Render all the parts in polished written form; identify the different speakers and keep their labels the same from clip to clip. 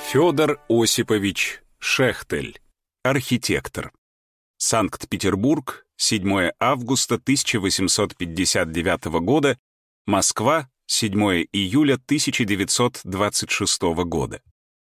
Speaker 1: Федор Осипович Шехтель, архитектор. Санкт-Петербург, 7 августа 1859 года, Москва, 7 июля 1926 года.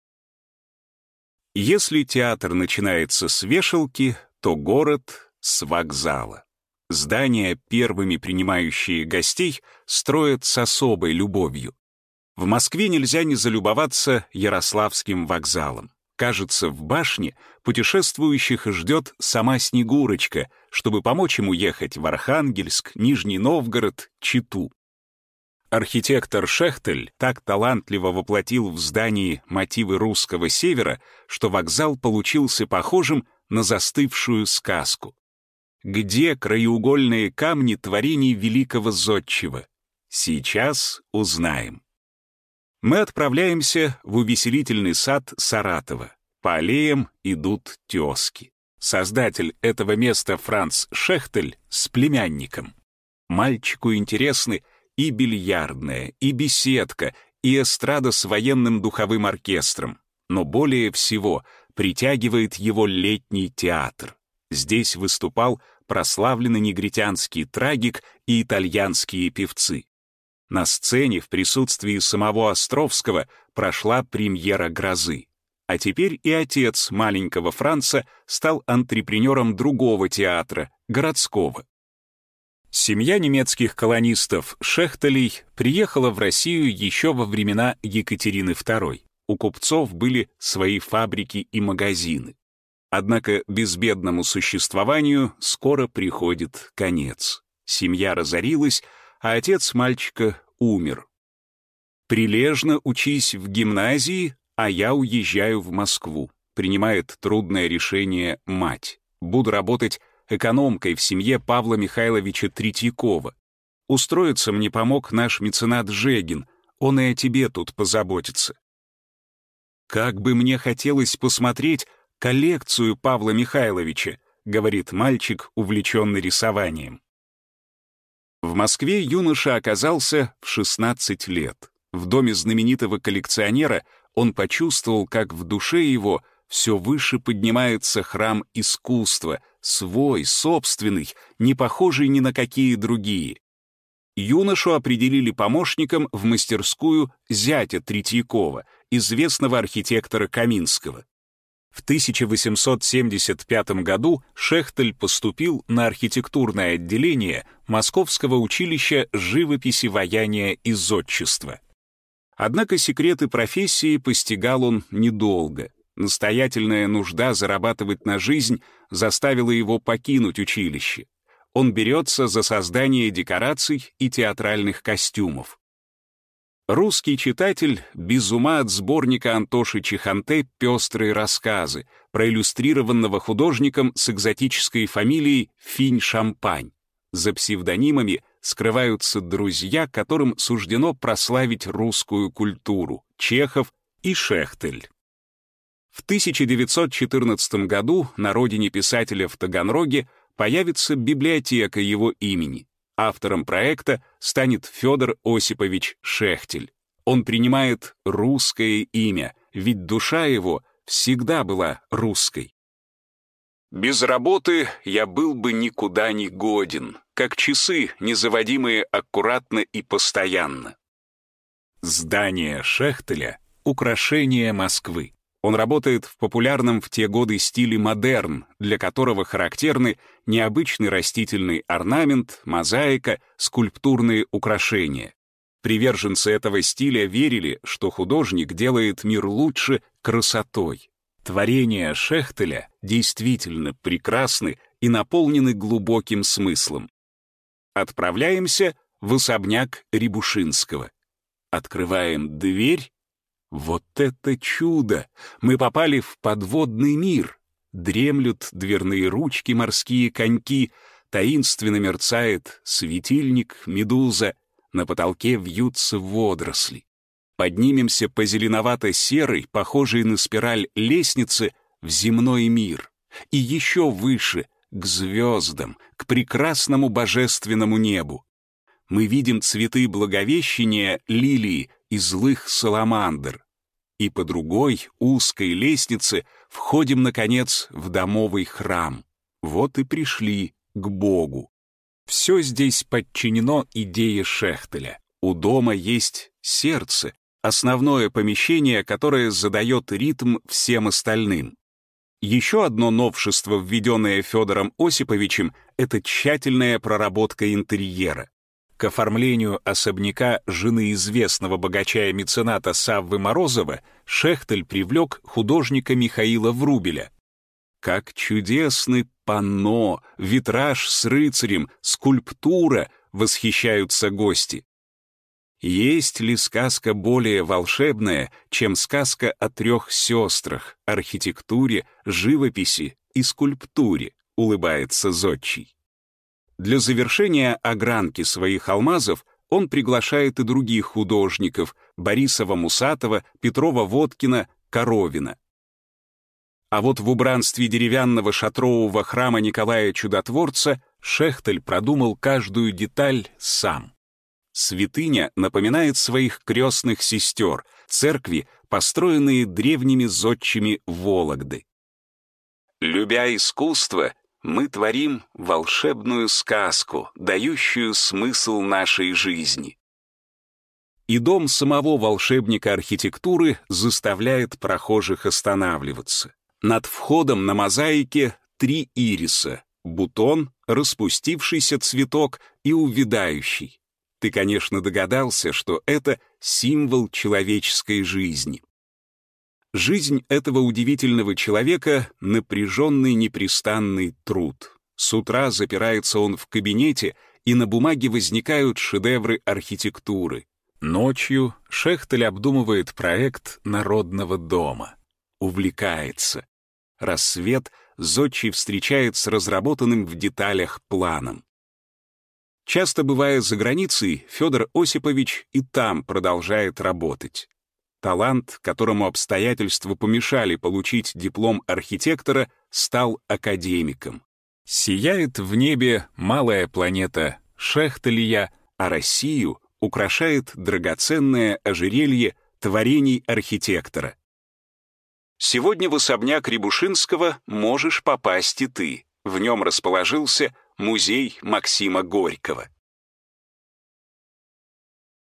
Speaker 1: Если театр начинается с вешалки, то город — с вокзала. Здания, первыми принимающие гостей, строят с особой любовью. В Москве нельзя не залюбоваться Ярославским вокзалом. Кажется, в башне путешествующих ждет сама Снегурочка, чтобы помочь ему ехать в Архангельск, Нижний Новгород, Читу. Архитектор Шехтель так талантливо воплотил в здании мотивы русского севера, что вокзал получился похожим на застывшую сказку. Где краеугольные камни творений великого зодчего? Сейчас узнаем. Мы отправляемся в увеселительный сад Саратова. По аллеям идут тезки. Создатель этого места Франц Шехтель с племянником. Мальчику интересны и бильярдная, и беседка, и эстрада с военным духовым оркестром. Но более всего притягивает его летний театр. Здесь выступал прославленный негритянский трагик и итальянские певцы. На сцене в присутствии самого Островского прошла премьера «Грозы». А теперь и отец маленького Франца стал антрепренером другого театра, городского. Семья немецких колонистов Шехтелей приехала в Россию еще во времена Екатерины II. У купцов были свои фабрики и магазины. Однако безбедному существованию скоро приходит конец. Семья разорилась, а отец мальчика умер. «Прилежно учись в гимназии, а я уезжаю в Москву», принимает трудное решение мать. «Буду работать экономкой в семье Павла Михайловича Третьякова. Устроиться мне помог наш меценат Жегин, он и о тебе тут позаботится». «Как бы мне хотелось посмотреть коллекцию Павла Михайловича», говорит мальчик, увлеченный рисованием. В Москве юноша оказался в 16 лет. В доме знаменитого коллекционера он почувствовал, как в душе его все выше поднимается храм искусства, свой, собственный, не похожий ни на какие другие. Юношу определили помощником в мастерскую зятя Третьякова, известного архитектора Каминского. В 1875 году Шехтель поступил на архитектурное отделение Московского училища живописи, ваяния и зодчества. Однако секреты профессии постигал он недолго. Настоятельная нужда зарабатывать на жизнь заставила его покинуть училище. Он берется за создание декораций и театральных костюмов. Русский читатель без ума от сборника Антоши Чехонте «Пестрые рассказы», проиллюстрированного художником с экзотической фамилией Финь-Шампань. За псевдонимами скрываются друзья, которым суждено прославить русскую культуру — Чехов и Шехтель. В 1914 году на родине писателя в Таганроге появится библиотека его имени. Автором проекта станет Федор Осипович Шехтель. Он принимает русское имя, ведь душа его всегда была русской. «Без работы я был бы никуда не годен, как часы, незаводимые аккуратно и постоянно». Здание Шехтеля — украшение Москвы. Он работает в популярном в те годы стиле модерн, для которого характерны необычный растительный орнамент, мозаика, скульптурные украшения. Приверженцы этого стиля верили, что художник делает мир лучше красотой. Творения Шехтеля действительно прекрасны и наполнены глубоким смыслом. Отправляемся в особняк Рябушинского. Открываем дверь. Вот это чудо! Мы попали в подводный мир. Дремлют дверные ручки, морские коньки, таинственно мерцает светильник, медуза, на потолке вьются водоросли. Поднимемся по зеленовато-серой, похожей на спираль лестнице, в земной мир. И еще выше, к звездам, к прекрасному божественному небу. Мы видим цветы Благовещения, лилии и злых саламандр. и по другой, узкой лестнице входим, наконец, в домовый храм. Вот и пришли к Богу. Все здесь подчинено идее Шехтеля. У дома есть сердце, основное помещение, которое задает ритм всем остальным. Еще одно новшество, введенное Федором Осиповичем, это тщательная проработка интерьера. К оформлению особняка жены известного богача и мецената Саввы Морозова Шехтель привлек художника Михаила Врубеля. Как чудесны панно, витраж с рыцарем, скульптура, восхищаются гости. Есть ли сказка более волшебная, чем сказка о 3 сестрах, архитектуре, живописи и скульптуре, улыбается зодчий. Для завершения огранки своих алмазов он приглашает и других художников — Борисова-Мусатова, Петрова-Водкина, Коровина. А вот в убранстве деревянного шатрового храма Николая Чудотворца Шехтель продумал каждую деталь сам. Святыня напоминает своих крестных сестер, церкви, построенные древними зодчими Вологды. Любя искусство, мы творим волшебную сказку, дающую смысл нашей жизни. И дом самого волшебника архитектуры заставляет прохожих останавливаться. Над входом на мозаике 3 ириса — бутон, распустившийся цветок и увядающий. Ты, конечно, догадался, что это символ человеческой жизни. Жизнь этого удивительного человека — напряженный непрестанный труд. С утра запирается он в кабинете, и на бумаге возникают шедевры архитектуры. Ночью Шехтель обдумывает проект народного дома. Увлекается. Рассвет зодчий встречает с разработанным в деталях планом. Часто бывая за границей, Федор Осипович и там продолжает работать. Талант, которому обстоятельства помешали получить диплом архитектора, стал академиком. Сияет в небе малая планета Шехтелия, а Россию украшает драгоценное ожерелье творений архитектора. Сегодня в особняк Рябушинского можешь попасть и ты. В нем расположился музей Максима Горького.